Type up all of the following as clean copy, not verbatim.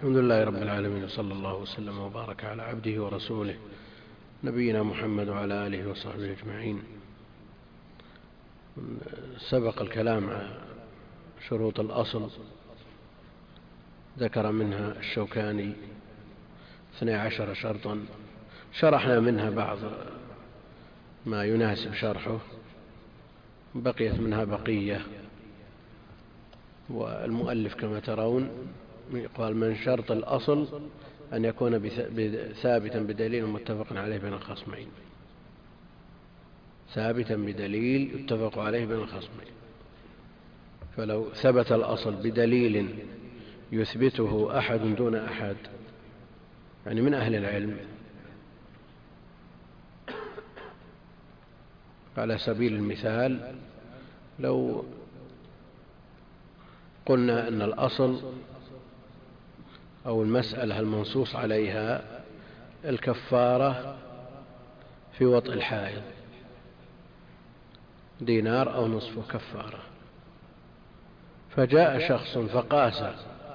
الحمد لله رب العالمين، وصلى الله وسلم وبارك على عبده ورسوله نبينا محمد وعلى آله وصحبه أجمعين. سبق الكلام على شروط الأصل، ذكر منها الشوكاني 12 شرطا، شرحنا منها بعض ما يناسب شرحه، بقيت منها بقية. والمؤلف كما ترون قال: من شرط الأصل أن يكون ثابتا بدليل متفق عليه بين الخصمين. ثابتا بدليل يتفق عليه بين الخصمين. فلو ثبت الأصل بدليل يثبته أحد دون أحد، يعني من أهل العلم، على سبيل المثال لو قلنا أن الأصل أو المسألة المنصوص عليها الكفارة في وطء الحائض، دينار أو نصفه كفارة، فجاء شخص فقاس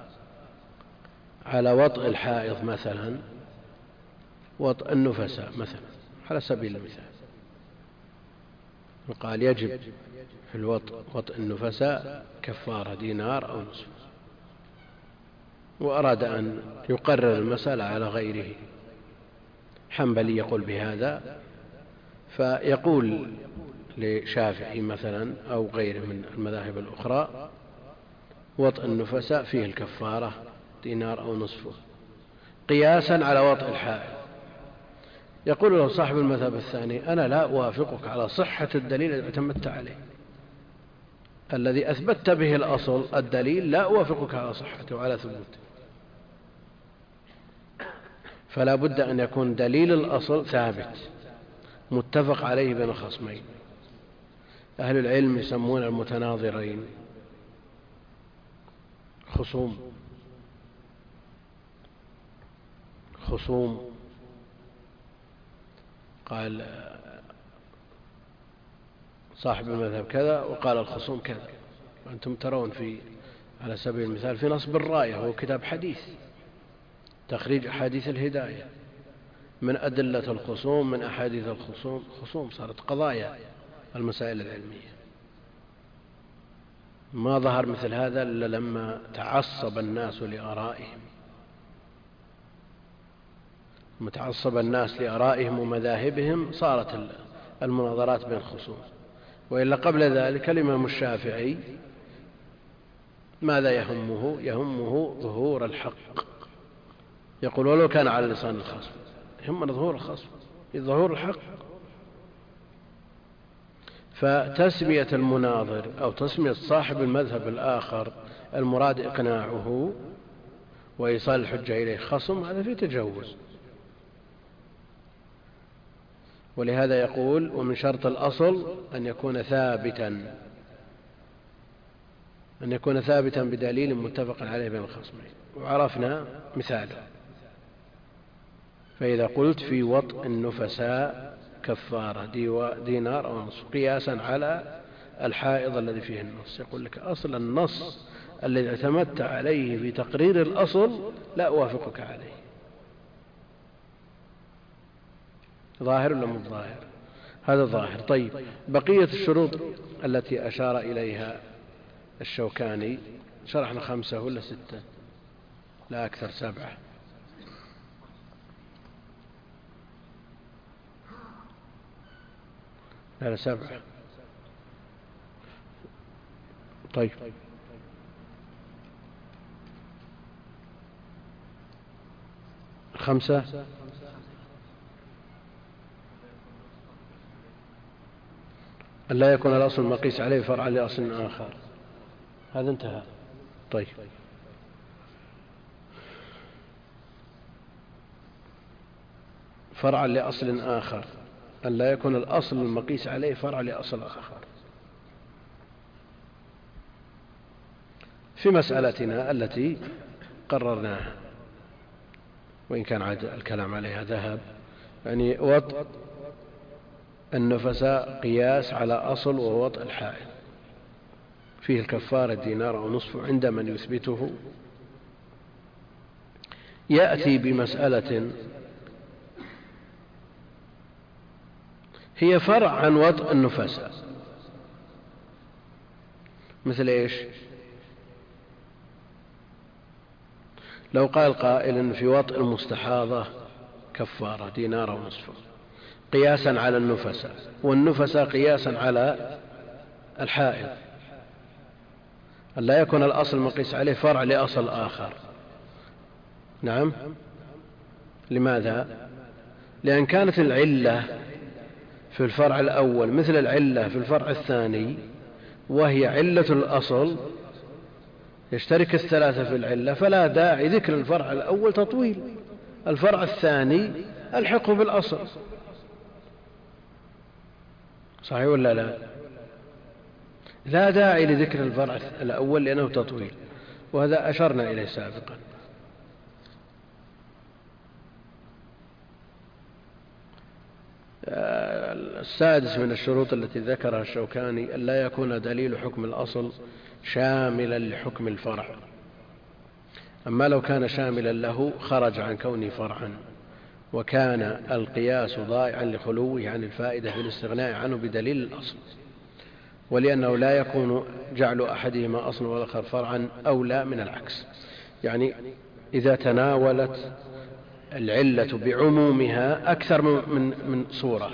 على وطء الحائض مثلا وطء النفساء مثلا على سبيل المثال، وقال يجب في وطء النفساء كفارة دينار أو نصف، وأراد أن يقرر المسألة على غيره. حنبلي يقول بهذا، فيقول لشافعي مثلا أو غيره من المذاهب الأخرى: وطء النفساء فيه الكفارة دينار أو نصفه، قياسا على وطء الحائض. يقول له صاحب المذهب الثاني: أنا لا أوافقك على صحة الدليل الذي اعتمدت عليه، الذي أثبت به الأصل الدليل لا أوافقك على صحته وعلى ثبوته. فلا بد أن يكون دليل الأصل ثابت متفق عليه بين الخصمين. أهل العلم يسمون المتناظرين خصوم. قال صاحب المذهب كذا وقال الخصوم كذا، وأنتم ترون على سبيل المثال في نصب الراية، هو كتاب حديث تخريج أحاديث الهداية، من أدلة الخصوم من أحاديث الخصوم صارت قضايا المسائل العلمية. ما ظهر مثل هذا إلا لما تعصب الناس لآرائهم، متعصب الناس لآرائهم ومذاهبهم صارت المناظرات بين الخصوم. وإلا قبل ذلك الإمام الشافعي ماذا يهمه ظهور الحق، يقول: ولو كان على لسان الخصم، يهمنا ظهور الخصم، ظهور الحق. فتسمية المناظر أو تسمية صاحب المذهب الآخر المراد إقناعه وإيصال الحجة إليه خصم، هذا فيه تجوز. ولهذا يقول: ومن شرط الأصل أن يكون ثابتا بدليل متفق عليه بين الخصمين. وعرفنا مثاله: فإذا قلت في وطء النفساء كفارة دينار أو نصف، قياسا على الحائض الذي فيه النص، يقول لك: أصل النص الذي اعتمدت عليه في تقرير الأصل لا أوافقك عليه. ظاهر ولا مو ظاهر؟ هذا ظاهر. طيب، بقية الشروط التي أشار إليها الشوكاني شرحنا 5 ولا 6؟ لا أكثر، 7. لا 7. طيب، خمسة. أن لا يكون الأصل المقيس عليه فرعا لأصل آخر، هذا انتهى. طيب، فرعا لأصل آخر، أن لا يكون الأصل المقيس عليه فرعا لأصل آخر. في مسألتنا التي قررناها، وإن كان الكلام عليها ذهب، يعني وطء النفساء قياس على أصل وهو وطء الحائض، فيه الكفارة دينار أو نصف عند من يثبته يأتي بمسألة هي فرع عن وطء النفساء، مثل إيش؟ لو قال قائل إن في وطء المستحاضة كفارة 1.5 دينار قياسا على النفساء، والنفساء قياسا على الحائض، أن لا يكون الأصل مقيس عليه فرع لأصل آخر. نعم. لماذا؟ لأن كانت العلة في الفرع الأول مثل العلة في الفرع الثاني، وهي علة الأصل، يشترك الثلاثة في العلة، فلا داعي ذكر الفرع الأول تطويل، الفرع الثاني الحقه بالأصل. صحيح ولا لا؟ لا داعي لذكر الفرع الأول لأنه تطويل، وهذا أشرنا إليه سابقا. السادس من الشروط التي ذكرها الشوكاني أن لا يكون دليل حكم الأصل شاملا لحكم الفرع، أما لو كان شاملا له خرج عن كونه فرعا، وكان القياس ضائعا لخلوه عن الفائدة في الاستغناء عنه بدليل الأصل، ولأنه لا يكون جعل أحدهما أصلا والآخر فرعا أولى من العكس. يعني إذا تناولت العلة بعمومها أكثر من صورة.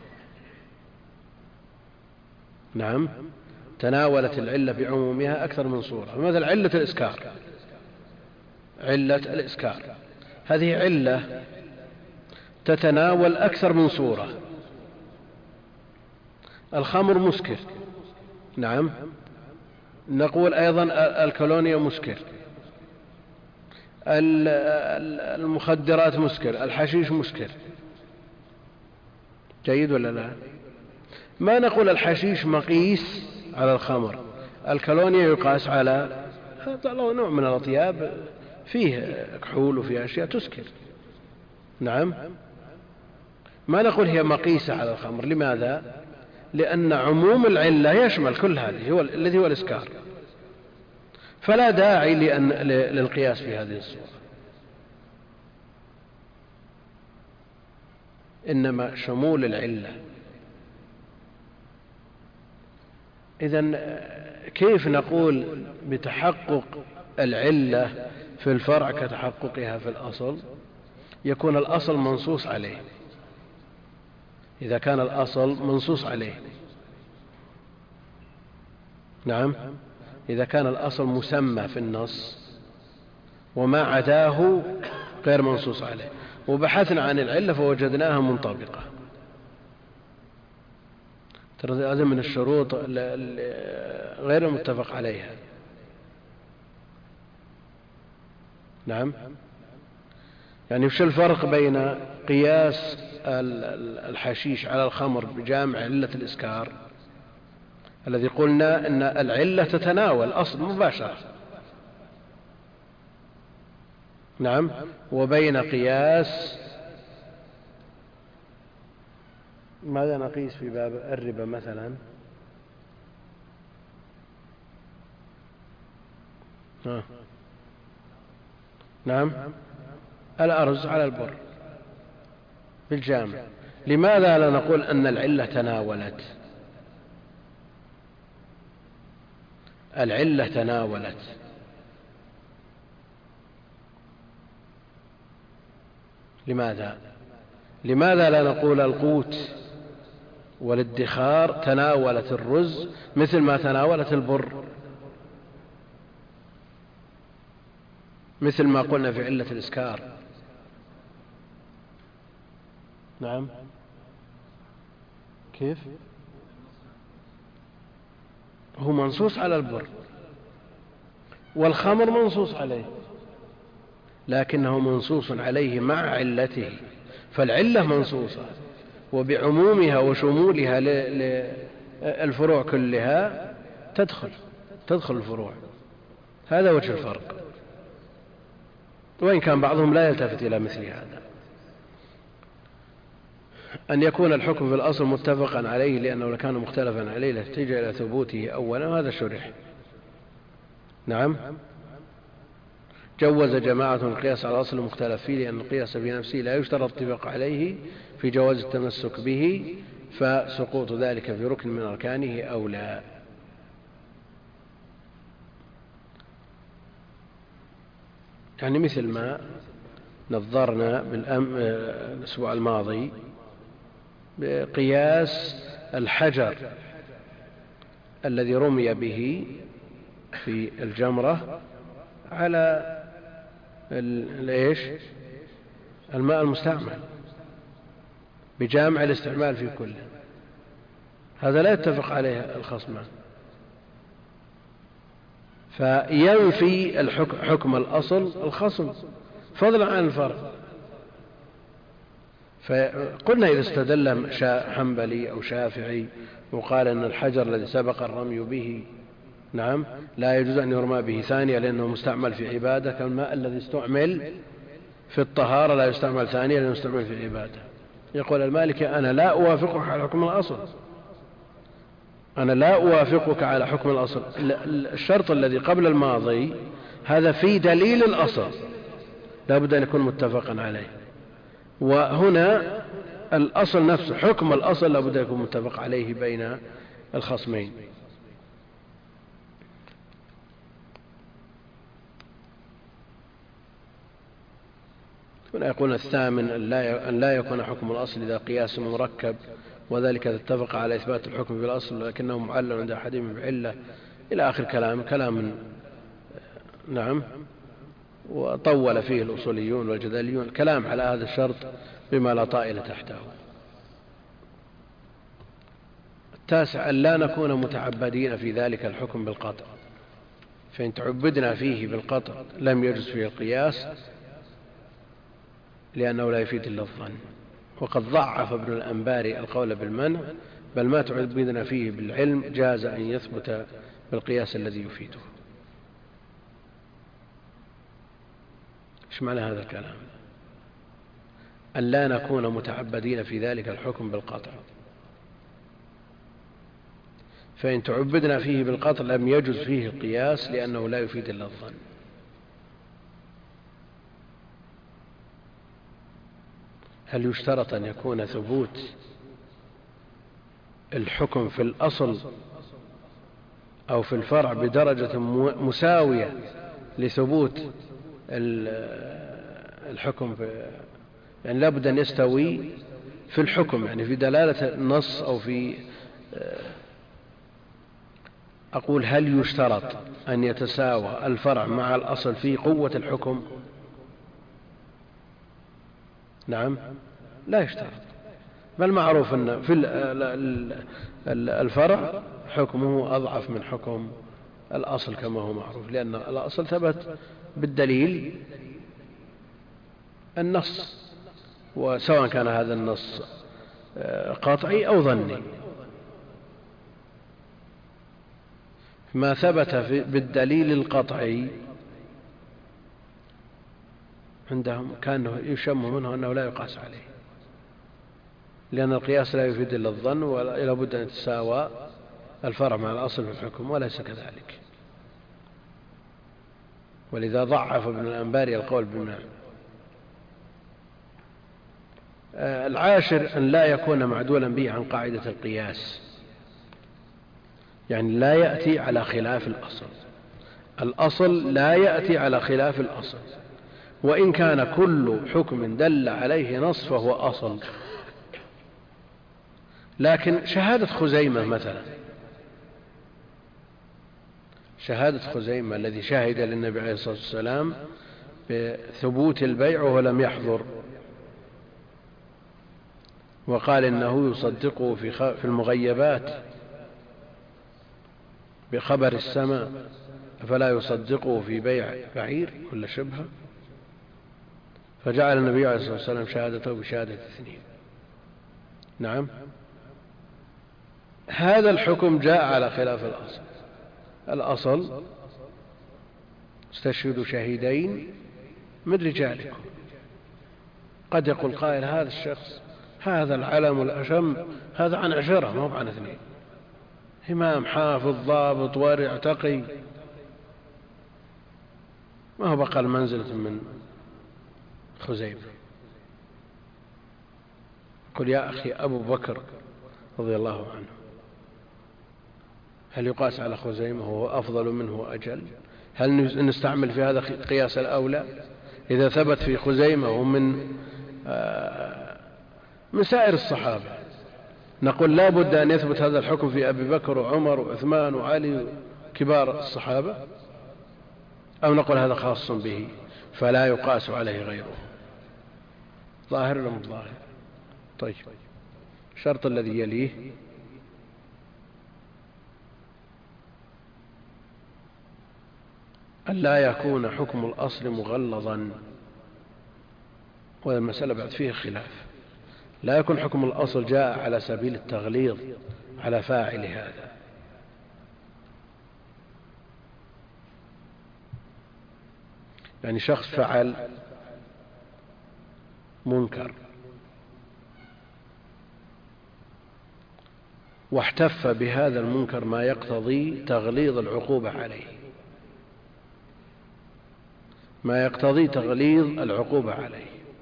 نعم، تناولت العلة بعمومها أكثر من صورة. مثل علة الإسكار، علة الإسكار هذه علة تتناول أكثر من صورة. الخمر مسكر، نعم، نقول أيضا الكولونيا مسكر، المخدرات مسكر، الحشيش مسكر. جيد ولا لا؟ ما نقول الحشيش مقيس على الخمر، الكولونيا يقاس على نوع من الأطياب فيه كحول وفيه أشياء تسكر. نعم، ما نقول هي مقيسة على الخمر. لماذا؟ لأن عموم العلة يشمل كل هذه، الذي هو الإسكار، فلا داعي للقياس في هذه الصورة. إنما شمول العلة. إذن كيف نقول بتحقق العلة في الفرع كتحققها في الأصل؟ يكون الأصل منصوص عليه. إذا كان الأصل منصوص عليه، نعم، إذا كان الأصل مسمى في النص وما عداه غير منصوص عليه، وبحثنا عن العلة فوجدناها منطبقة. ترى هذا من الشروط غير المتفق عليها. نعم، يعني وش الفرق بين قياس الحشيش على الخمر بجامع علة الإسكار الذي قلنا أن العلة تتناول أصل مباشرة، نعم، وبين قياس ماذا نقيس في باب الربا مثلا؟ نعم، الأرز على البر بالجامع. لماذا لا نقول أن العلة تناولت؟ العلة تناولت. لماذا لا نقول القوت والادخار تناولت الرز مثل ما تناولت البر، مثل ما قلنا في علة الإسكار؟ نعم، كيف؟ هو منصوص على البر والخمر منصوص عليه، لكنه منصوص عليه مع علته، فالعلة منصوصة وبعمومها وشمولها للفروع كلها تدخل الفروع. هذا وجه الفرق، وإن كان بعضهم لا يلتفت إلى مثل هذا، أن يكون الحكم في الأصل متفقا عليه لأنه لكان مختلفا عليه لاحتاج إلى ثبوته أولا، وهذا شرح. نعم، جوز جماعة القياس على الأصل المختلف فيه لأن القياس بنفسه لا يشترط الاتفاق عليه في جواز التمسك به، فسقوط ذلك في ركن من أركانه أولى. يعني مثل ما نظرنا الأسبوع الماضي بقياس الحجر الذي رمي به في الجمرة على الماء المستعمل بجامع الاستعمال في كله، هذا لا يتفق عليه الخصمان، فينفي حكم الأصل الخصم فضلا عن الفرع. فقلنا إذا استدل حنبلي أو شافعي وقال أن الحجر الذي سبق الرمي به نعم لا يجوز أن يرمى به ثانية لأنه مستعمل في عبادة، كالماء الذي استعمل في الطهارة لا يستعمل ثانية لأنه مستعمل في عبادة. يقول المالكي أنا لا أوافقك على حكم الأصل، أنا لا أوافقك على حكم الأصل. الشرط الذي قبل الماضي هذا في دليل الأصل لا بد أن يكون متفقا عليه، وهنا الأصل نفسه حكم الأصل لا بد أن يكون متفق عليه بين الخصمين. هنا يقول الثامن أن لا يكون حكم الأصل إذا قياس مركب، وذلك إذا اتفق على إثبات الحكم بالأصل لكنه معلل عند أحدهم بعلة إلى آخر كلام نعم، وطول فيه الأصوليون والجدليون الكلام على هذا الشرط بما لا طائل تحته. التاسع أن لا نكون متعبدين في ذلك الحكم بالقطع، فإن تعبدنا فيه بالقطع لم يجوز فيه القياس لأنه لا يفيد إلا الظن. وقد ضعف ابن الأنباري القول بالمنع، بل ما تعبدنا فيه بالعلم جاز أن يثبت بالقياس الذي يفيده. ايش معنى هذا الكلام؟ أن لا نكون متعبدين في ذلك الحكم بالقطع، فإن تعبدنا فيه بالقطع لم يجوز فيه القياس لأنه لا يفيد إلا الظن. هل يشترط أن يكون ثبوت الحكم في الأصل أو في الفرع بدرجة مساوية لثبوت الحكم يعني لا بد أن يستوي في الحكم، يعني في دلالة النص أو في أقول هل يشترط أن يتساوى الفرع مع الأصل في قوة الحكم؟ نعم لا يشترط، بل معروف أن في الفرع حكمه أضعف من حكم الأصل كما هو معروف، لأن الأصل ثبت بالدليل النص، وسواء كان هذا النص قطعي أو ظني. ما ثبت بالدليل القطعي عندهم كانه يشم منه أنه لا يقاس عليه، لأن القياس لا يفيد إلا الظن، ولا بد أن يتساوى الفرع مع الأصل في الحكم، وليس كذلك. ولذا ضعف ابن الأنباري القول بالمنع. العاشر أن لا يكون معدولا به عن قاعدة القياس، يعني لا يأتي على خلاف الأصل، الأصل لا يأتي على خلاف الأصل، وإن كان كل حكم دل عليه نص فهو أصل. لكن شهادة خزيمة مثلا، شهادة خزيمة الذي شهد للنبي عليه الصلاة والسلام بثبوت البيع وهو لم يحضر، وقال إنه يصدقه في المغيبات بخبر السماء، فلا يصدقه في بيع بعير ولا شبهه، فجعل النبي عليه الصلاة والسلام شهادته بشهادة اثنين. نعم، هذا الحكم جاء على خلاف الأصل. الأصل استشهدوا شهيدين من رجالكم. قد يقول قائل هذا الشخص هذا العلم الأشم هذا عن 10 ما هو عن 2، إمام حافظ ضابط ورع تقي، ما هو بقى منزلة من خزيمة. قل يا أخي أبو بكر رضي الله عنه هل يقاس على خزيمة وهو أفضل منه وأجل؟ هل نستعمل في هذا قياس الأولى إذا ثبت في خزيمة ومن من سائر الصحابة؟ نقول لا بد أن يثبت هذا الحكم في أبي بكر وعمر وعثمان وعلي كبار الصحابة، أو نقول هذا خاص به فلا يقاس عليه غيره؟ ظاهر ولا مو ظاهر؟ طيب، الشرط الذي يليه أن لا يكون حكم الأصل مغلظا، والمسألة بعد فيه خلاف. لا يكون حكم الأصل جاء على سبيل التغليظ على فاعل هذا، يعني شخص فعل منكر واحتف بهذا المنكر ما يقتضي تغليظ العقوبة عليه، ما يقتضي تغليظ العقوبة عليه،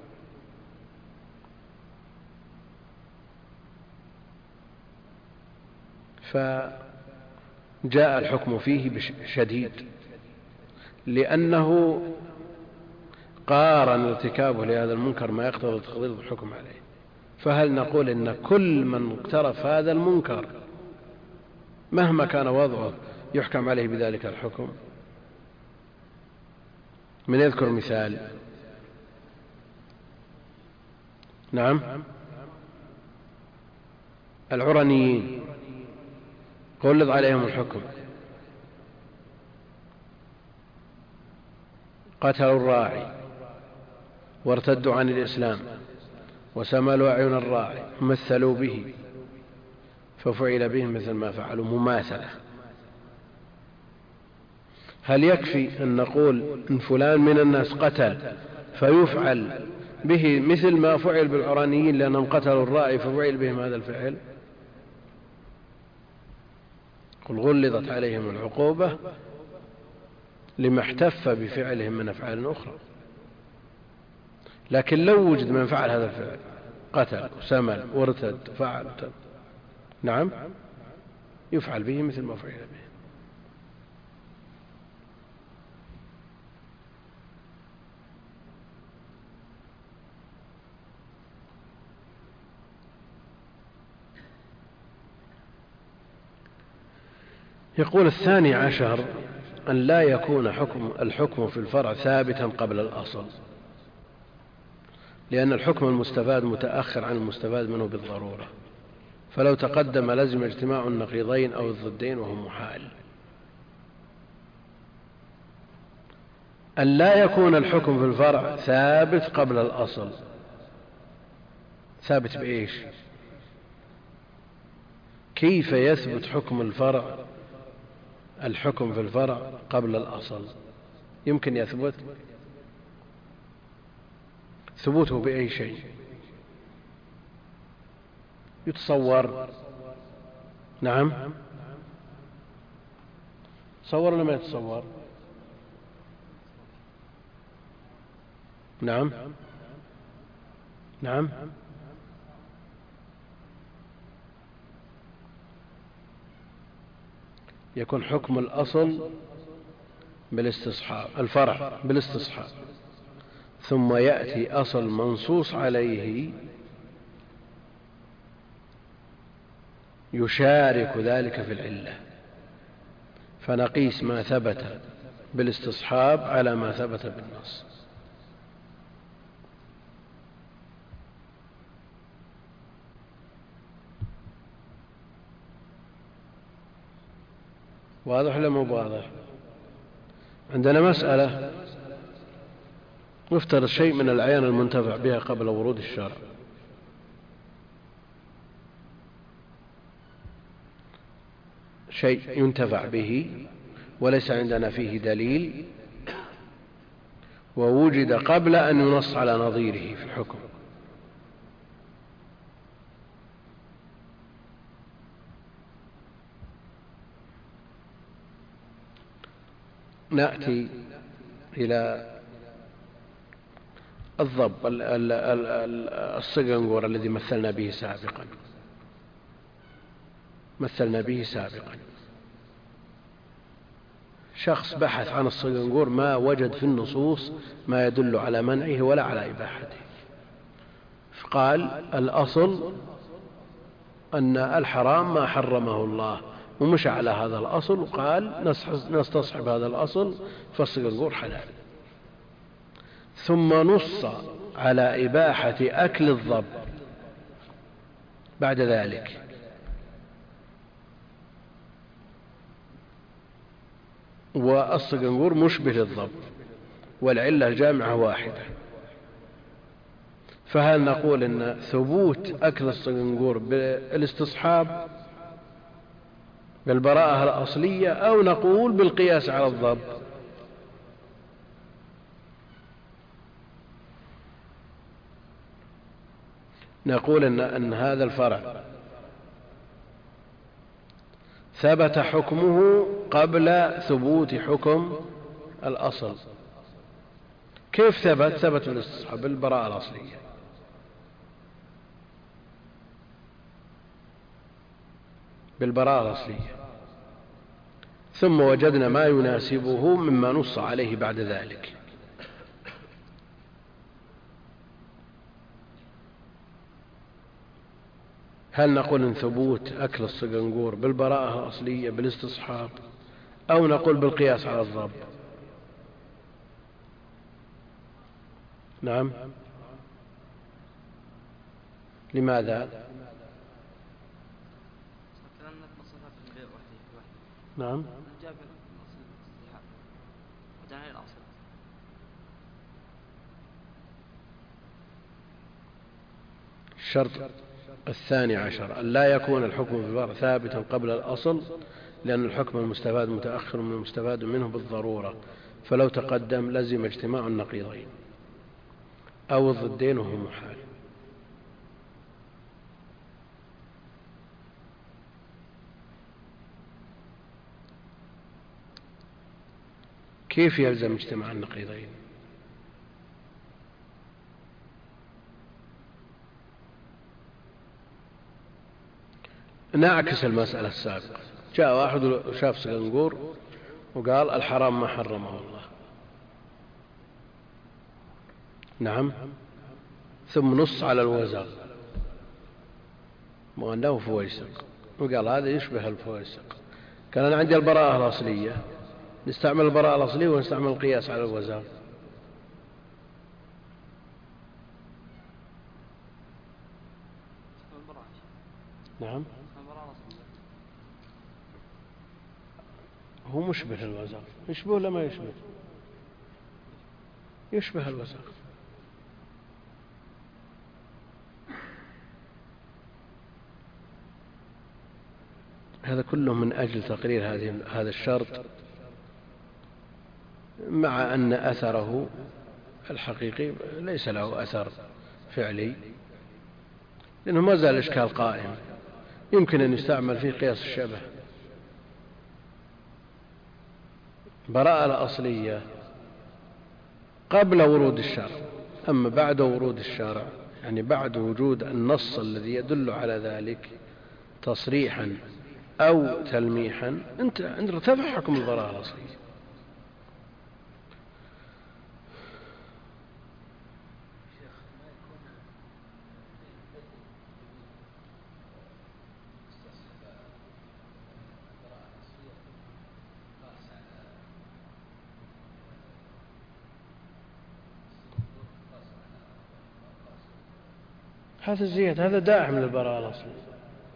فجاء الحكم فيه بشديد لأنه قارن ارتكابه لهذا المنكر ما يقتضي تغليظ الحكم عليه. فهل نقول إن كل من اقترف هذا المنكر مهما كان وضعه يحكم عليه بذلك الحكم؟ من يذكر مثال؟ نعم، العرنيين غلظ عليهم الحكم، قتلوا الراعي وارتدوا عن الإسلام وسملوا أعين الراعي مثلوا به ففعل بهم مثل ما فعلوا مماثلة. هل يكفي أن نقول إن فلان من الناس قتل فيفعل به مثل ما فعل بالعرانيين لأنهم قتلوا الراعي ففعل بهم هذا الفعل؟ قل غلظت عليهم العقوبة لما احتف بفعلهم من أفعال أخرى. لكن لو وجد من فعل هذا الفعل قتل وسمل وارتد فعل نعم يفعل به مثل ما فعل به. يقول 12 أن لا يكون الحكم في الفرع ثابتا قبل الأصل، لأن الحكم المستفاد متأخر عن المستفاد منه بالضرورة، فلو تقدم لزم اجتماع النقيضين أو الضدين وهو محال. أن لا يكون الحكم في الفرع ثابت قبل الأصل، ثابت بإيش؟ كيف يثبت الحكم في الفرع قبل الأصل؟ يمكن يثبت ثبوته بأي شيء؟ يتصور؟ نعم، تصور ولا ما يتصور؟ نعم نعم يكون حكم الأصل بالاستصحاب، الفرع بالاستصحاب، ثم يأتي أصل منصوص عليه يشارك ذلك في العلة، فنقيس ما ثبت بالاستصحاب على ما ثبت بالنص. واضح ولا مو واضح؟ عندنا مسألة نفترض شيء من الأعيان المنتفع بها قبل ورود الشرع، شيء ينتفع به وليس عندنا فيه دليل، ووجد قبل أن ينص على نظيره في الحكم. نأتي إلى الضب الصقنقور الذي مثلنا به سابقا. شخص بحث عن الصقنقور ما وجد في النصوص ما يدل على منعه ولا على إباحته، فقال الأصل أن الحرام ما حرمه الله، ومشى على هذا الأصل وقال نستصحب هذا الأصل فالصقنقور حلال. ثم نص على إباحة أكل الضب بعد ذلك، والصقنقور مشبه للضب والعلة الجامعة واحدة. فهل نقول إن ثبوت أكل الصقنقور بالاستصحاب بالبراءة الأصلية، أو نقول بالقياس على الضب؟ نقول إن هذا الفرع ثبت حكمه قبل ثبوت حكم الأصل. كيف ثبت بالاستصحاب بالبراءة الأصلية؟ بالبراءة الأصلية، ثم وجدنا ما يناسبه مما نص عليه بعد ذلك. هل نقول إن ثبوت أكل الصقنقور بالبراءة الأصلية بالاستصحاب، أو نقول بالقياس على الضب؟ نعم. لماذا؟ نعم. الشرط الثاني عشر أن لا يكون الحكم في الفرع ثابتا قبل الأصل، لأن الحكم المستفاد متأخر من المستفاد منه بالضرورة، فلو تقدم لزم اجتماع النقيضين أو الضدين وهو محال. كيف يلزم اجتماع النقيضين؟ نعكس المسألة السابقة. جاء واحد وشاف صقنقور وقال الحرام ما حرمه الله، نعم، ثم نص على الوزغ وأنه فويسق، وقال هذا يشبه الفويسق. كان أنا عندي البراءة الأصلية، نستعمل البراءة الأصلية ونستعمل القياس على الوزغ. نعم، هو مشبه الوزغ. يشبه ولا ما يشبه؟ يشبه الوزغ. هذا كله من أجل تقرير هذا الشرط، مع أن أثره الحقيقي ليس له أثر فعلي، لأنه ما زال الإشكال قائم، يمكن أن يستعمل فيه قياس الشبه. براءة الأصلية قبل ورود الشرع، أما بعد ورود الشرع يعني بعد وجود النص الذي يدل على ذلك تصريحا أو تلميحا أنت ارتفع حكم البراءة الأصلية. هذا الزيادة هذا داعم للبراءة الأصلية.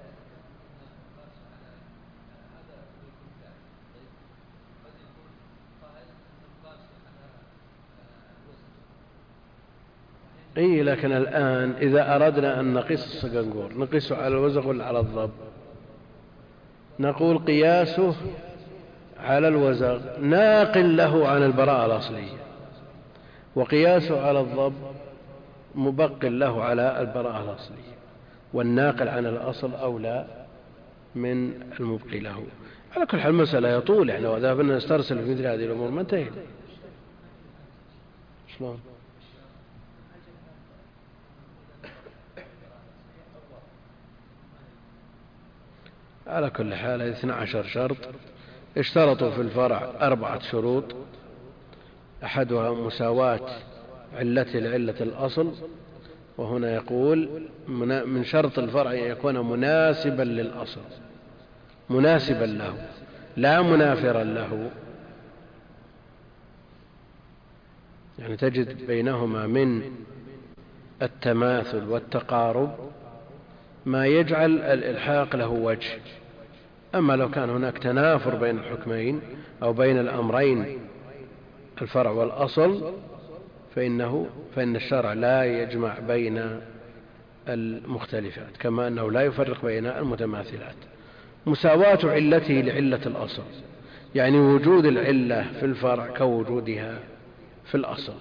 إيه، لكن الآن إذا أردنا أن نقيس الصقنقور نقيسه على الوزغ ولا على الضب؟ نقول قياسه على الوزغ ناقل له عن البراءة الأصلية، وقياسه على الضب مبقل له على البراءة الأصلية، والناقل عن الأصل أولى من المبقي له. على كل حال المسألة يطول، يعني وإذا بدنا نسترسل في مثل هذه الأمور ما انتهينا. شلون؟ على كل حال 12 شرط اشترطوا في الفرع 4 شروط، أحدها مساواة علته لعلة الأصل، وهنا يقول من شرط الفرع أن يكون مناسبا للأصل، مناسبا له لا منافرا له، يعني تجد بينهما من التماثل والتقارب ما يجعل الإلحاق له وجه. أما لو كان هناك تنافر بين الحكمين أو بين الأمرين الفرع والأصل فإن الشرع لا يجمع بين المختلفات، كما أنه لا يفرق بين المتماثلات. مساواة علته لعلة الأصل، يعني وجود العلة في الفرع كوجودها في الأصل.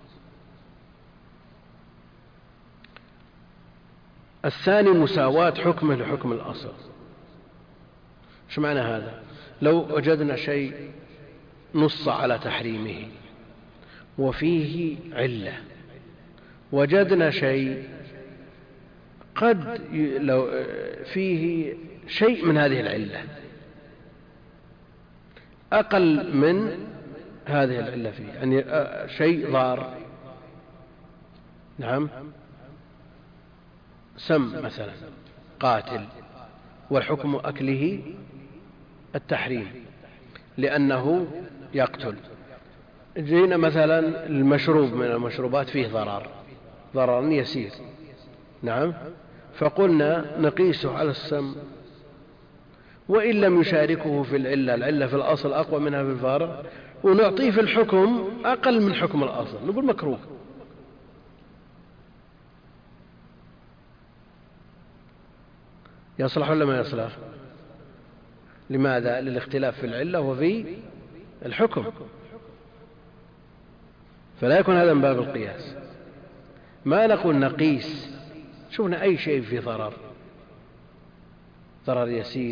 الثاني مساواة حكمه لحكم الأصل. شو معنى هذا؟ لو وجدنا شيء نص على تحريمه وفيه علة، وجدنا شيء قد لو فيه شيء من هذه العلة أقل من هذه العلة فيه، يعني شيء ضار، نعم، سم مثلا قاتل والحكم أكله التحريم لأنه يقتل. جينا مثلا المشروب من المشروبات فيه ضرر يسير، نعم، فقلنا نقيسه على السم، وإن لم يشاركه في العلة في الأصل أقوى منها في الفارع، ونعطيه في الحكم أقل من حكم الأصل، نقول مكروه. يصلح ولا ما يصلح؟ لماذا؟ للاختلاف في العلة وفي الحكم، فلا يكون هذا من باب القياس. ما نقول نقيس، شوفنا أي شيء فيه ضرر يسير،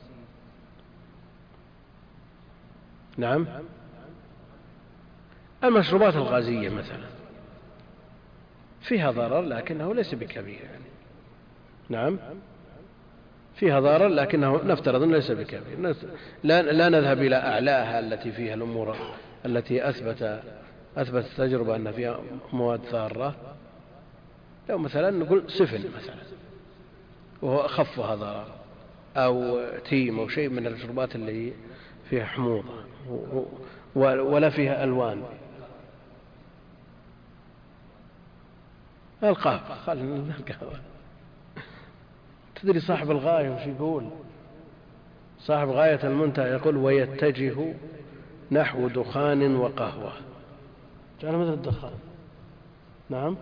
نعم، المشروبات الغازية مثلا فيها ضرر لكنه ليس بكبير، يعني نعم، فيها ضرر لكنه نفترض أنه ليس بكبير، لا نذهب إلى أعلاها التي فيها الأمور التي أثبت التجربة أن فيها مواد ضارة. لو مثلا نقول سفن مثلا وهو أخفها ضرر، أو تيم أو شيء من المشروبات اللي فيها حموضة ولا فيها ألوان. القهوة، خلينا القهوة. تدري صاحب الغاية وش يقول؟ صاحب غاية المنتهى يقول ويتجه نحو دخان وقهوة، جعل مثل الدخان، نعم.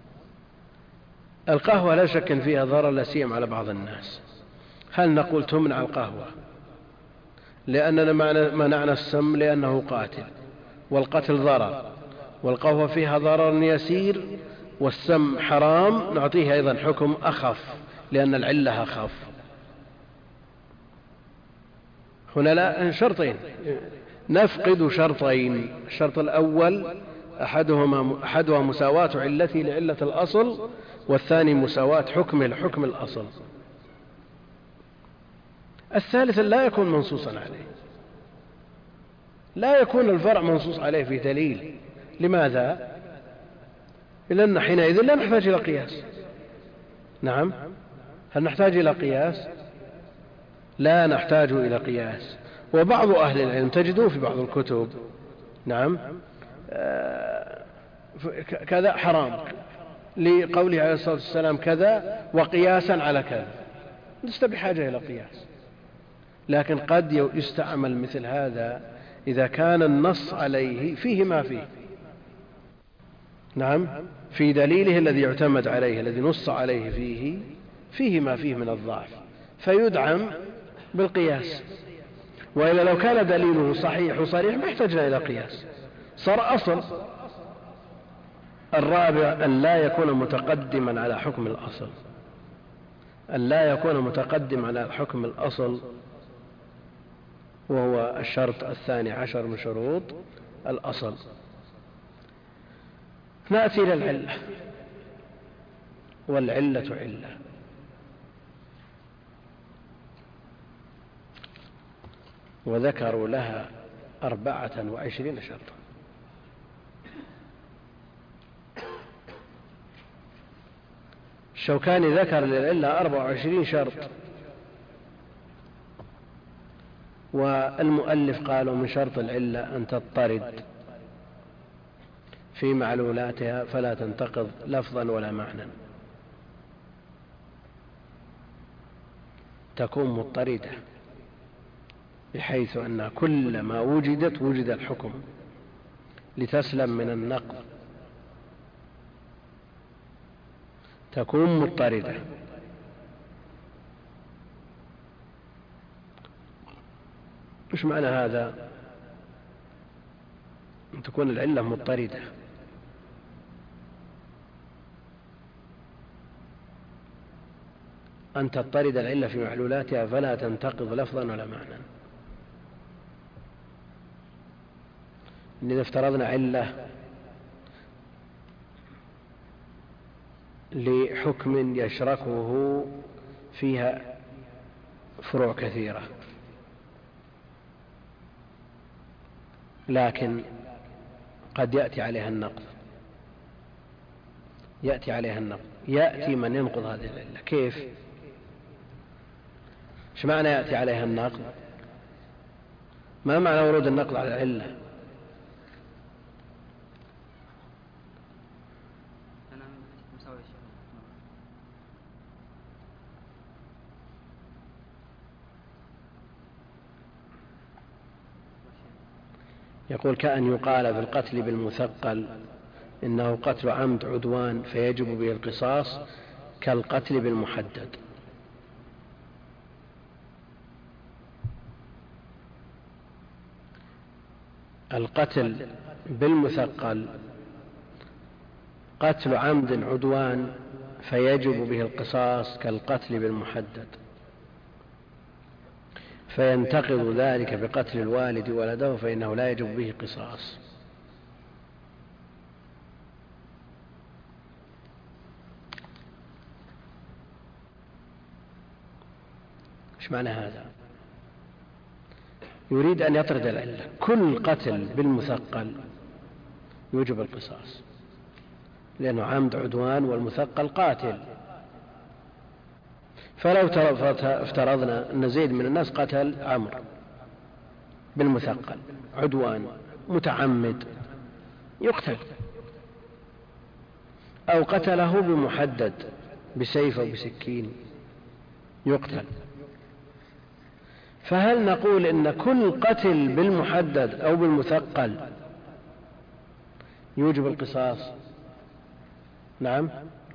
القهوة لا شك فيها ضرر لا سيما على بعض الناس. هل نقول تمنع القهوة لأننا منعنا السم لأنه قاتل، والقتل ضرر، والقهوة فيها ضرر يسير، والسم حرام، نعطيه أيضا حكم أخف لأن العلة أخف؟ هنا لا، شرطين، نفقد شرطين. الشرط الأول أحدها مساواة علته لعلة الأصل، والثاني مساواة حكمه لحكم الأصل. الثالث لا يكون منصوصا عليه، لا يكون الفرع منصوص عليه في دليل. لماذا؟ لأن حينئذ لا نحتاج إلى قياس. نعم، هل نحتاج إلى قياس؟ لا نحتاج إلى قياس. وبعض أهل العلم تجدون في بعض الكتب، نعم، كذا حرام لقوله عليه الصلاة والسلام كذا وقياسا على كذا، لست بحاجة إلى قياس. لكن قد يستعمل مثل هذا إذا كان النص عليه فيه ما فيه، نعم، في دليله الذي يعتمد عليه الذي نص عليه فيه ما فيه من الضعف، فيدعم بالقياس. وإلا لو كان دليله صحيح وصريح ما يحتاجنا إلى قياس، صار أصل. الرابع أن لا يكون متقدما على حكم الأصل، أن لا يكون متقدم على حكم الأصل، وهو الشرط 12 من شروط الأصل. نأتي إلى العلة، والعلة علة. وذكروا لها 24 شرطا. الشوكاني ذكر للعلة 24 شرط، والمؤلف قالوا من شرط العلة أن تضطرد في معلولاتها فلا تنتقض لفظا ولا معنى، تكون مضطردة بحيث أن كل ما وجدت وجد الحكم لتسلم من النقض، تكون مضطردة. مش معنى هذا أن تكون العلة مضطردة؟ أن تضطرد العلة في معلولاتها فلا تنتقض لفظا ولا معنى. إذا افترضنا علة لحكم يشركه فيها فروع كثيرة، لكن قد يأتي عليها النقض، يأتي من ينقض هذه العلة. كيف؟ ايش معنى يأتي عليها النقض؟ ما معنى ورود النقض على العلة؟ يقول كأن يقال في القتل بالمثقل إنه قتل عمد عدوان فيجب به القصاص كالقتل بالمحدد. القتل بالمثقل قتل عمد عدوان فيجب به القصاص كالقتل بالمحدد، فينتقض ذلك بقتل الوالد ولده فإنه لا يجب به قصاص. ايش معنى هذا؟ يريد أن يطرد العلة. كل قتل بالمثقل يوجب القصاص، لأنه عمد عدوان والمثقل قاتل. فلو افترضنا أن زيد من الناس قتل عمرو بالمثقل عدوان متعمد يقتل، أو قتله بمحدد بسيف أو بسكين يقتل. فهل نقول إن كل قتل بالمحدد أو بالمثقل يوجب القصاص؟ نعم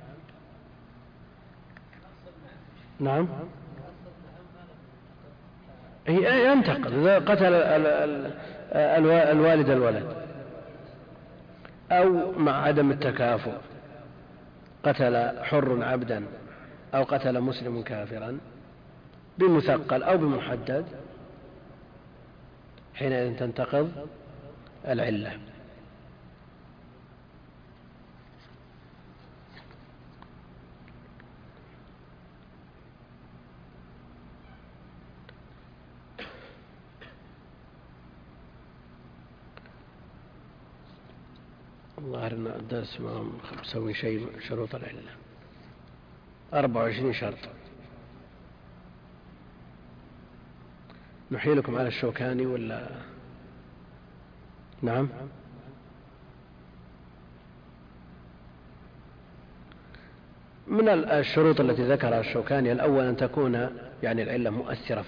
ينتقد. إذا قتل الوالد الولد، أو مع عدم التكافؤ قتل حر عبدا أو قتل مسلم كافرا بمثقل أو بمحدد، حينئذ تنتقض العلة. الظاهر أن الدرس ما مسوي شيء. شروط العلة 24 شرط. نحيلكم على الشوكاني ولا؟ نعم. من الشروط التي ذكرها الشوكاني الأول أن تكون يعني العلة مؤثرة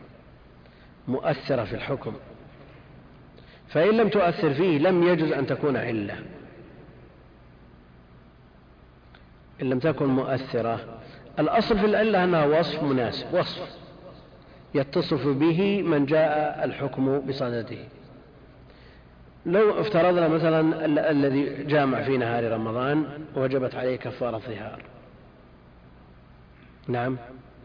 في الحكم، فإن لم تؤثر فيه لم يجوز أن تكون علة. إن لم تكن مؤثرة، الأصل في العلة أنها وصف مناسب، وصف يتصف به من جاء الحكم بصدده. لو افترضنا مثلا الذي جامع في نهار رمضان وجبت عليه كفارة ظهار، نعم،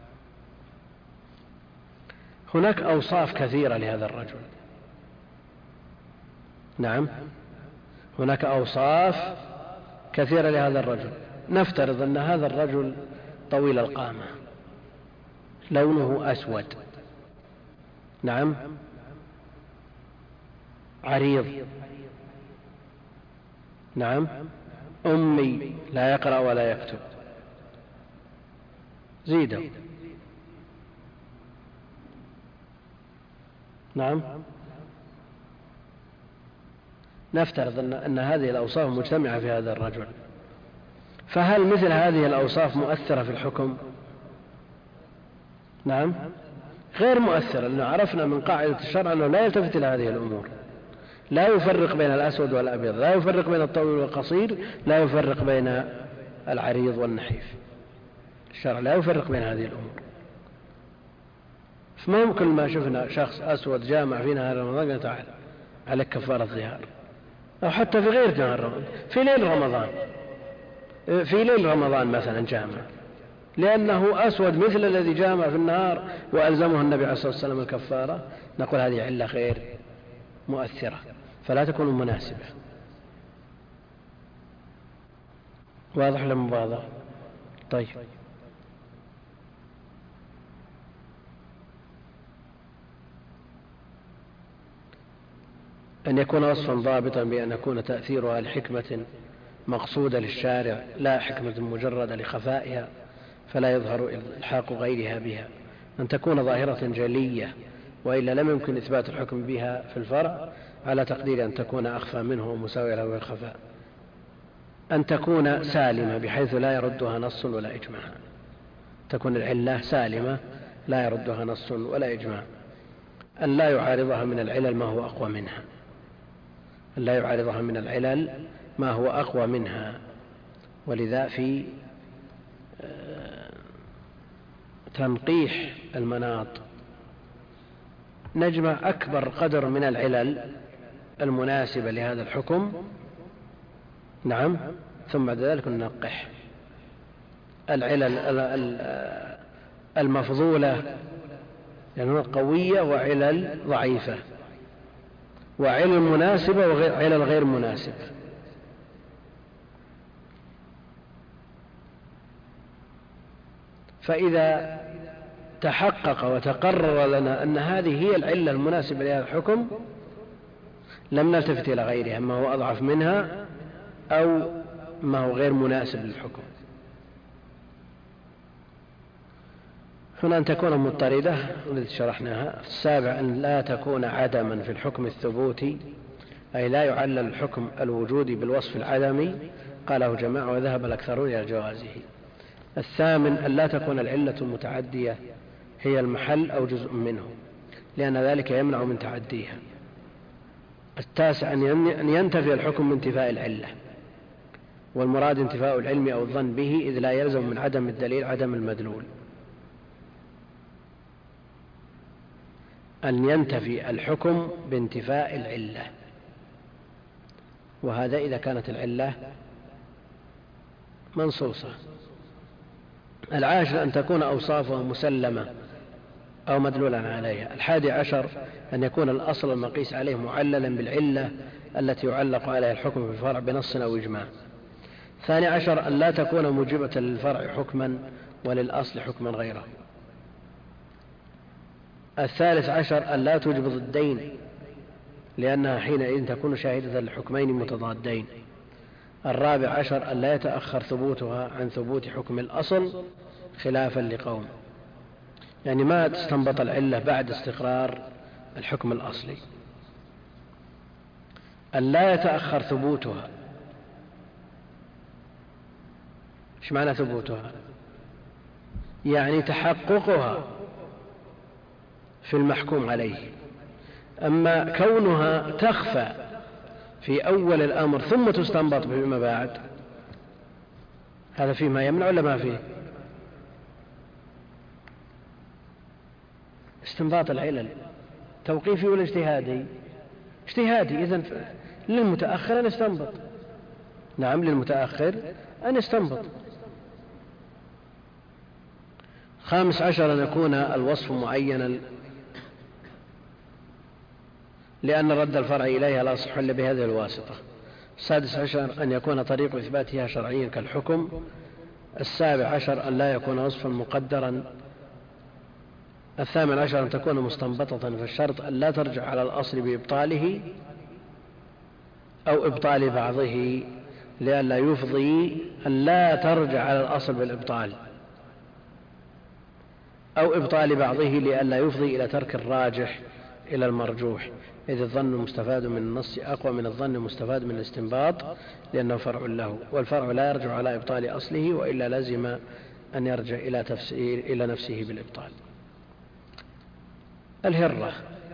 هناك أوصاف كثيرة لهذا الرجل، نعم، هناك أوصاف كثيرة لهذا الرجل. نفترض أن هذا الرجل طويل القامة، لونه أسود، نعم، عريض، نعم، أمي، لا يقرأ ولا يكتب. زيده. نعم. نفترض أن هذه الأوصاف مجتمعة في هذا الرجل، فهل مثل هذه الأوصاف مؤثرة في الحكم؟ نعم، غير مؤثرة، لأنه عرفنا من قاعدة الشرع أنه لا يلتفت إلى هذه الأمور، لا يفرق بين الأسود والأبيض، لا يفرق بين الطويل والقصير، لا يفرق بين العريض والنحيف. الشرع لا يفرق بين هذه الأمور. فما ممكن ما شفنا شخص أسود جامع في نهار رمضان قال تعالى عليك كفارة ظهار، أو حتى في غير نهار رمضان، في ليل رمضان مثلا جامع، لأنه أسود مثل الذي جامع في النهار وألزمه النبي عليه الصلاة والسلام الكفارة، نقول هذه علة غير مؤثرة فلا تكون مناسبة. واضح لم واضح؟ طيب. أن يكون وصفا ضابطا بأن يكون تأثيرها لحكمة مقصودة للشارع، لا حكمة مجردة لخفائها فلا يظهر إلحاق غيرها بها. أن تكون ظاهرة جلية، وإلا لم يمكن إثبات الحكم بها في الفرع على تقدير أن تكون أخفى منه ومساوية له بالخفاء. أن تكون سالمة بحيث لا يردها نص ولا إجماع، تكون العلة سالمة لا يردها نص ولا إجماع. أن لا يعارضها من العلل ما هو أقوى منها، أن لا يعارضها من العلل ما هو أقوى منها. ولذا في تنقيح المناط نجمع أكبر قدر من العلل المناسبة لهذا الحكم، نعم، ثم بعد ذلك ننقح العلل المفضولة لأنها قوية، وعلل ضعيفة، وعلل مناسبة وعلل غير مناسبة. فإذا تحقق وتقرر لنا أن هذه هي العلة المناسبة لهذا الحكم لم نلتفت إلى غيرها، ما هو أضعف منها أو ما هو غير مناسب للحكم. هنا أن تكون مضطردة التي شرحناها. السابع أن لا تكون عدما في الحكم الثبوتي، أي لا يعلل الحكم الوجودي بالوصف العدمي، قاله جماعة وذهب الأكثرون إلى جوازه. الثامن أن لا تكون العلة المتعدية هي المحل أو جزء منه، لأن ذلك يمنع من تعديها. التاسع أن ينتفي الحكم من انتفاء العلة، والمراد انتفاء العلم أو الظن به، إذ لا يلزم من عدم الدليل عدم المدلول. أن ينتفي الحكم بانتفاء العلة، وهذا إذا كانت العلة منصوصة. العاشر أن تكون أوصافها مسلمة أو مدلولا عليها. 11 أن يكون الأصل المقيس عليه معللا بالعلة التي يعلق عليها الحكم في الفرع بنص أو إجماع. 12 أن لا تكون موجبة للفرع حكما وللأصل حكما غيره. 13 أن لا توجب ضدين، لأنها حينئذ تكون شاهدة لحكمين متضادين. 14 أن لا يتأخر ثبوتها عن ثبوت حكم الأصل خلافا لقوم، يعني ما تستنبط العلة بعد استقرار الحكم الأصلي. أن لا يتأخر ثبوتها. ايش معنى ثبوتها؟ يعني تحققها في المحكوم عليه. أما كونها تخفى في أول الأمر ثم تستنبط فيما بعد، هذا فيه ما يمنع ولا ما فيه؟ استنباط العلل توقيفي ولا اجتهادي؟ اجتهادي. إذن للمتأخر أن يستنبط. نعم، للمتأخر أن يستنبط. 15 أن يكون الوصف معينا، لأن رد الفرع إليها لا يصح إلا بهذه الواسطة. 16 أن يكون طريق إثباتها شرعيا كالحكم. 17 أن لا يكون وصفا مقدرا. 18 أن تكون مستنبطة، فالشرط أن لا ترجع على الأصل بإبطاله أو إبطال بعضه، لئلا يفضي أن لا ترجع على الأصل بالإبطال، أو إبطال بعضه لئلا يفضي إلى ترك الراجح إلى المرجوح، إذ الظن المستفاد من النص أقوى من الظن المستفاد من الاستنباط لأنه فرع له، والفرع لا يرجع على إبطال أصله، وإلا لزم أن يرجع إلى نفسه بالإبطال. الهرة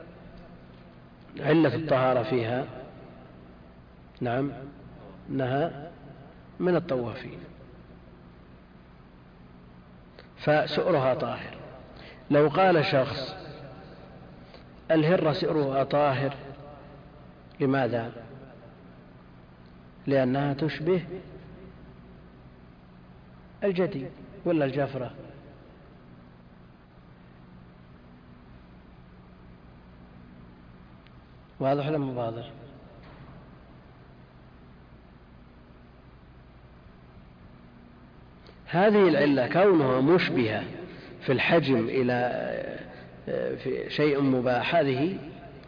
علة الطهارة فيها نعم أنها من الطوافين، فسؤرها طاهر. لو قال شخص الهرة سؤرها طاهر، لماذا؟ لأنها تشبه الجدي ولا الجافرة. واضح ولا مو واضح؟ هذه العلة كونها مشبهة في الحجم إلى في شيء مباح، هذه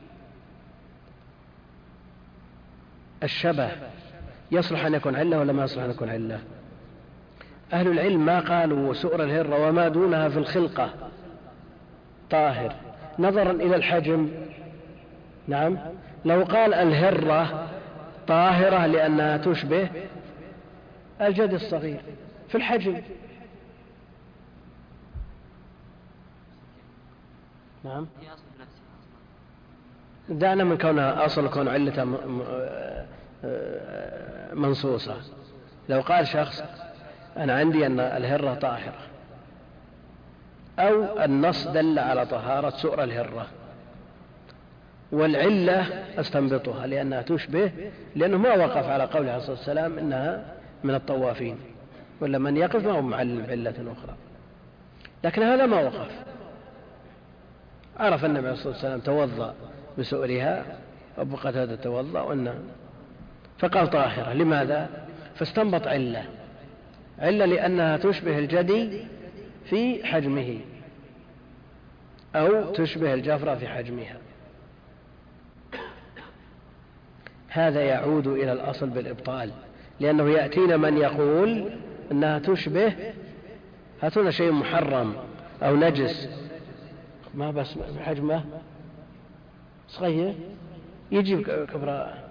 الشبه يصلح أن يكون علة ولا ما يصلح أن يكون علة؟ أهل العلم ما قالوا سؤر الهرة وما دونها في الخلقة طاهر نظرا إلى الحجم. نعم، لو قال الهرة طاهرة لأنها تشبه الجدي الصغير في الحجم. نعم، دعنا من كونها أصل كون علتها منصوصة. لو قال شخص أنا عندي أن الهرة طاهرة، أو النص دل على طهارة سؤر الهرة، والعلة استنبطها لأنها تشبه، لأنه ما وقف على قوله عليه الصلاة والسلام إنها من الطوافين، ولا من يقف ما هو معلم علة أخرى، لكن هذا ما وقف. عرف النبي عليه الصلاة والسلام توضأ بسؤرها، أبو قتادة توضأ وأنه فقال طاهرة. لماذا؟ فاستنبط علة لأنها تشبه الجدي في حجمه، أو تشبه الجافرة في حجمها. هذا يعود إلى الأصل بالإبطال، لأنه يأتينا من يقول أنها تشبه، هاتونا شيء محرم أو نجس ما بس حجمه صغير يجيب كبراء،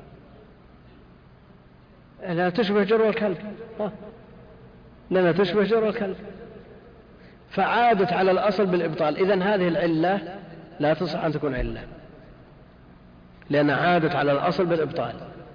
لا تشبه جرو الكلب، لأنها تشبه جرو الكلب، فعادت على الأصل بالإبطال. إذن هذه العلة لا تصح أن تكون علة، لأنها عادت على الأصل بالإبطال.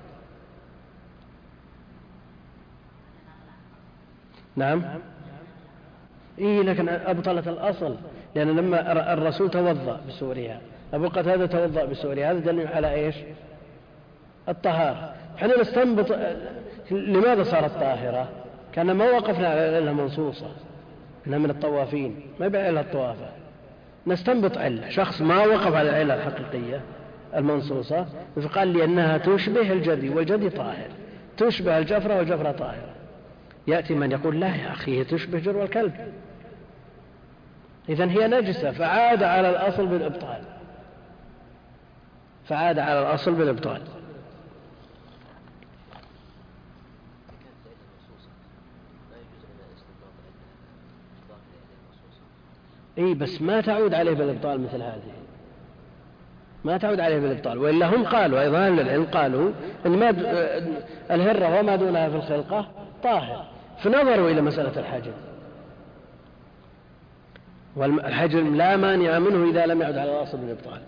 نعم، لكن أبطلت الأصل، لأن لما الرسول توضأ بسورها، أبو قتادة توضأ بسورها، هذا دليل على إيش؟ الطهارة. حين نستنبط لماذا صارت طاهرة؟ كان ما وقفنا على أنها منصوصة أنها من الطوافين، ما يبقى لها الطوافة. نستنبط علة، شخص ما وقف على العلة الحقيقية المنصوصة، فقال لي أنها تشبه الجدي، والجدي طاهر، تشبه الجفرة والجفرة طاهرة. يأتي من يقول لا يا أخي هي تشبه جرو الكلب، إذن هي نجسة، فعاد على الأصل بالإبطال، فعاد على الأصل بالإبطال. بس ما تعود عليه بالإبطال مثل هذه، ما تعود عليه بالإبطال. وإلا هم قالوا أيضا العلم قالوا إن الهرة وما دونها في الخلقة طاهر، فنظروا إلى مسألة الحجم، والحجم لا مانع منه إذا لم يعد على الأصل بالإبطال.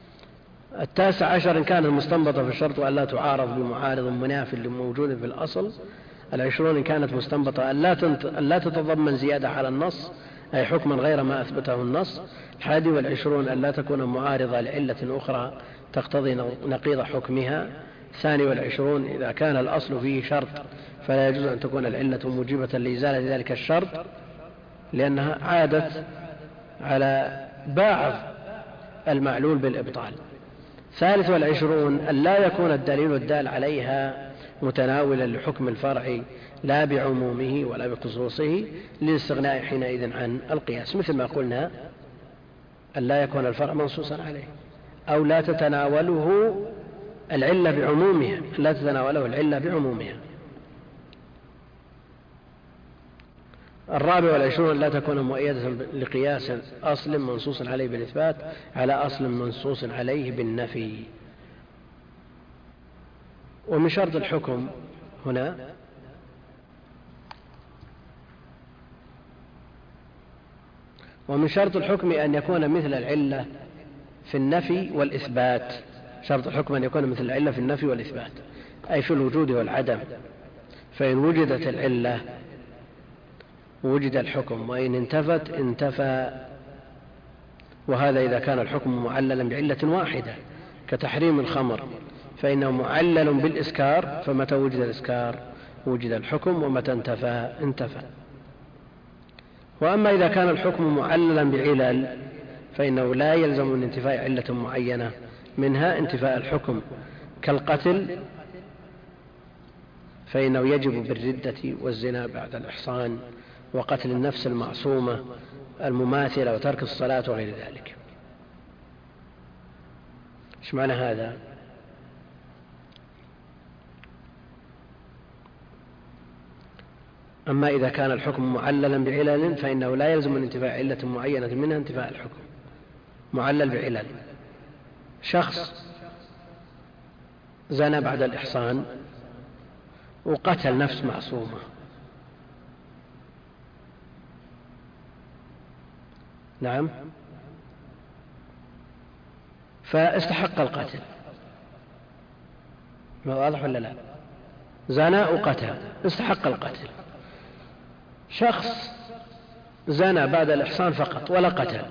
19 إن كانت مستنبطة في الشرط وأن لا تعارض بمعارض مناف لموجود في الأصل. 20 إن كانت مستنبطة أن لا تتضمن زيادة على النص، أي حكما غير ما أثبته النص. 21 أن لا تكون معارضة لعلة أخرى تقتضي نقيض حكمها. 22 إذا كان الأصل فيه شرط فلا يجوز أن تكون العلة موجبة لإزالة ذلك الشرط، لأنها عادت على بعض المعلول بالإبطال. 23 أن لا يكون الدليل الدال عليها متناولا لحكم الفرع لا بعمومه ولا بخصوصه للاستغناء حينئذ عن القياس، مثل ما قلنا أن لا يكون الفرع منصوصا عليه، أو لا تتناوله العلة بعمومها. الرابع والعشرون لا تكون مؤيدة لقياس أصل منصوص عليه بالإثبات على أصل منصوص عليه بالنفي. ومن شرط الحكم هنا ومن شرط الحكم أن يكون مثل العلة في النفي والإثبات. شرط الحكم أن يكون مثل العلة في النفي والإثبات، أي في الوجود والعدم. فإن وجدت العلة وجد الحكم، وإن انتفت انتفى. وهذا إذا كان الحكم معللا بعلة واحدة كتحريم الخمر، فإنه معلل بالإسكار، فمتى وجد الإسكار وجد الحكم، ومتى انتفى انتفى. وأما إذا كان الحكم معللا بعلل فإنه لا يلزم من انتفاء علة معينة منها انتفاء الحكم، كالقتل فإنه يجب بالردة والزنا بعد الإحصان، وقتل النفس المعصومة المماثلة، وترك الصلاة وغير ذلك. ايش معنى هذا؟ أما إذا كان الحكم معللا بعلل فإنه لا يلزم من انتفاء علة معينة منها انتفاء الحكم. معلل بعلل، شخص زنى بعد الإحصان وقتل نفس معصومة، نعم، فاستحق القتل. ما واضح ولا لا؟ زنى وقتل استحق القتل. شخص زنى بعد الإحصان فقط ولا قتل،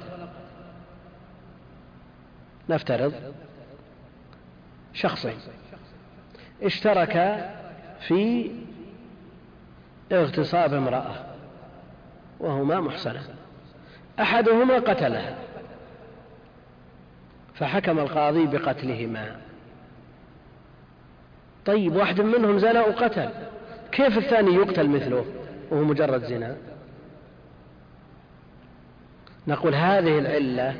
نفترض شخصين اشتركا في اغتصاب امرأة وهما محصنان، أحدهما قتلها فحكم القاضي بقتلهما. طيب، واحد منهم زنى وقتل، كيف الثاني يقتل مثله وهو مجرد زنا؟ نقول هذه العلة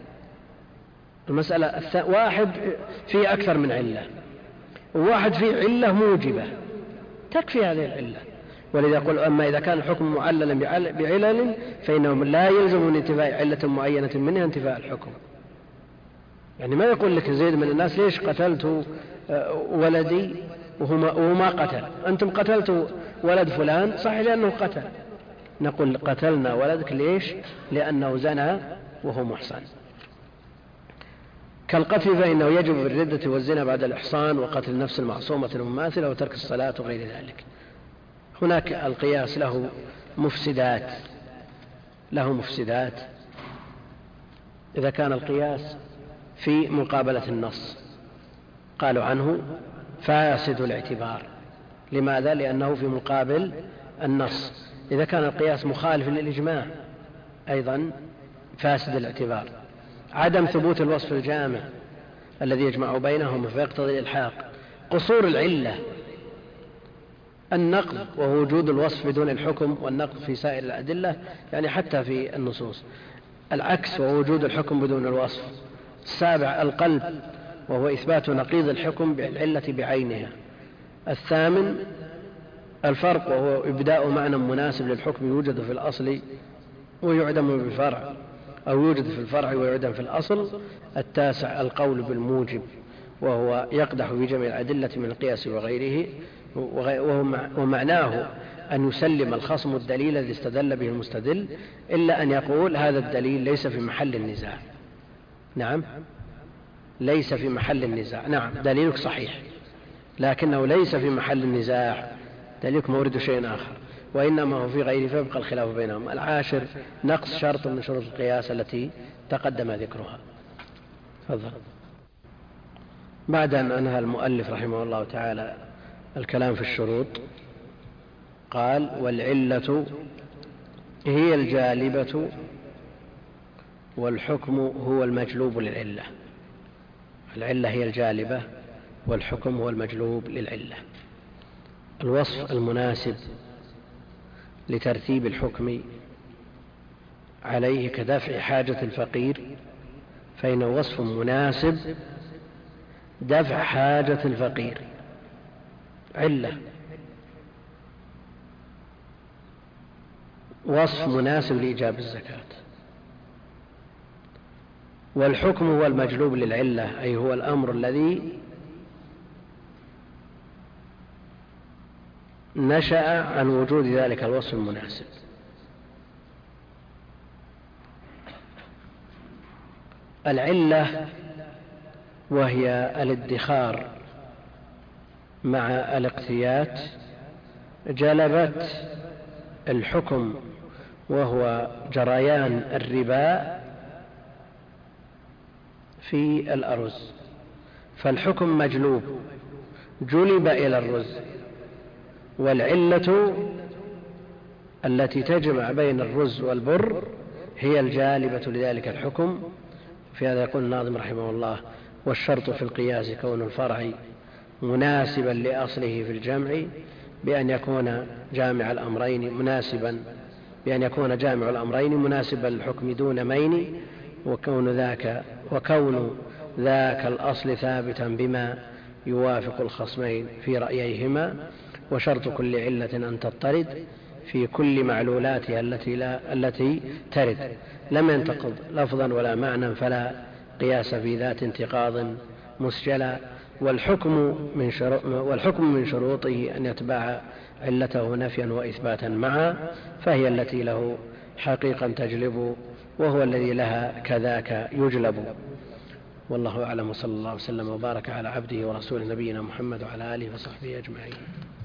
المسألة واحد فيه أكثر من علة، وواحد فيه علة موجبة تكفي هذه العلة. ولذا يقول أما إذا كان الحكم معللا بعلل فإنه لا يلزم من انتفاء علة معينة منها انتفاء الحكم. يعني ما يقول لك زيد من الناس ليش قتلت ولدي وهو ما قتل، أنتم قتلتوا ولد فلان صحيح لأنه قتل. نقول قتلنا ولدك ليش؟ لأنه زنى وهو محصن. كالقتل فإنه يجب بالردة والزنا بعد الإحصان، وقتل النفس المعصومة المماثلة، وترك الصلاة وغير ذلك. هناك القياس له مفسدات إذا كان القياس في مقابلة النص قالوا عنه فاسد الاعتبار. لماذا؟ لأنه في مقابل النص. إذا كان القياس مخالف للإجماع أيضا فاسد الاعتبار. عدم ثبوت الوصف الجامع الذي يجمع بينهم فيقتضي الإلحاق. قصور العلة، النقض وهو وجود الوصف بدون الحكم، والنقض في سائر الأدلة يعني حتى في النصوص. العكس وهو وجود الحكم بدون الوصف. السابع القلب وهو إثبات نقيض الحكم بالعلة بعينها. الثامن الفرق وهو إبداء معنى مناسب للحكم يوجد في الأصل ويعدم بالفرع، أو يوجد في الفرع ويعدم في الأصل. التاسع القول بالموجب وهو يقدح في جميع الأدلة من القياس وغيره، ومعناه أن يسلم الخصم الدليل الذي استدل به المستدل إلا أن يقول هذا الدليل ليس في محل النزاع. نعم، ليس في محل النزاع. نعم، دليلك صحيح لكنه ليس في محل النزاع، دليلك مورد شيء آخر، وإنما هو في غيره فيبقى الخلاف بينهم. العاشر نقص شرط من شروط القياس التي تقدم ذكرها. تفضل. بعد أن أنهى المؤلف رحمه الله تعالى الكلام في الشروط قال والعلة هي الجالبة والحكم هو المجلوب للعلة. العلة هي الجالبة والحكم هو المجلوب للعلة. الوصف المناسب لترتيب الحكم عليه كدفع حاجة الفقير، فإنه وصف مناسب دفع حاجة الفقير، علة، وصف مناسب لإيجاب الزكاة. والحكم هو المجلوب للعلة، أي هو الأمر الذي نشأ عن وجود ذلك الوصف المناسب. العلة وهي الادخار مع الاقتيات جلبت الحكم، وهو جريان الربا في الأرز، فالحكم مجلوب جلب إلى الرز، والعلة التي تجمع بين الرز والبر هي الجالبة لذلك الحكم. في هذا يقول الناظم رحمه الله: والشرط في القياس كون الفرع مناسبا لأصله في الجمع، بأن يكون جامع الأمرين مناسبا للحكم دون مين، وكون ذاك الأصل ثابتا بما يوافق الخصمين في رأييهما. وشرط كل علة أن تضطرد في كل معلولاتها التي ترد، لم ينتقض لفظا ولا معنى، فلا قياس في ذات انتقاض مسجلا. والحكم من شروطه أن يتبع علته نفيا وإثباتا معا، فهي التي له حقيقا تجلب، وهو الذي لها كذاك يجلب. والله أعلم، وصلى الله وسلم وبارك على عبده ورسوله نبينا محمد وعلى آله وصحبه أجمعين.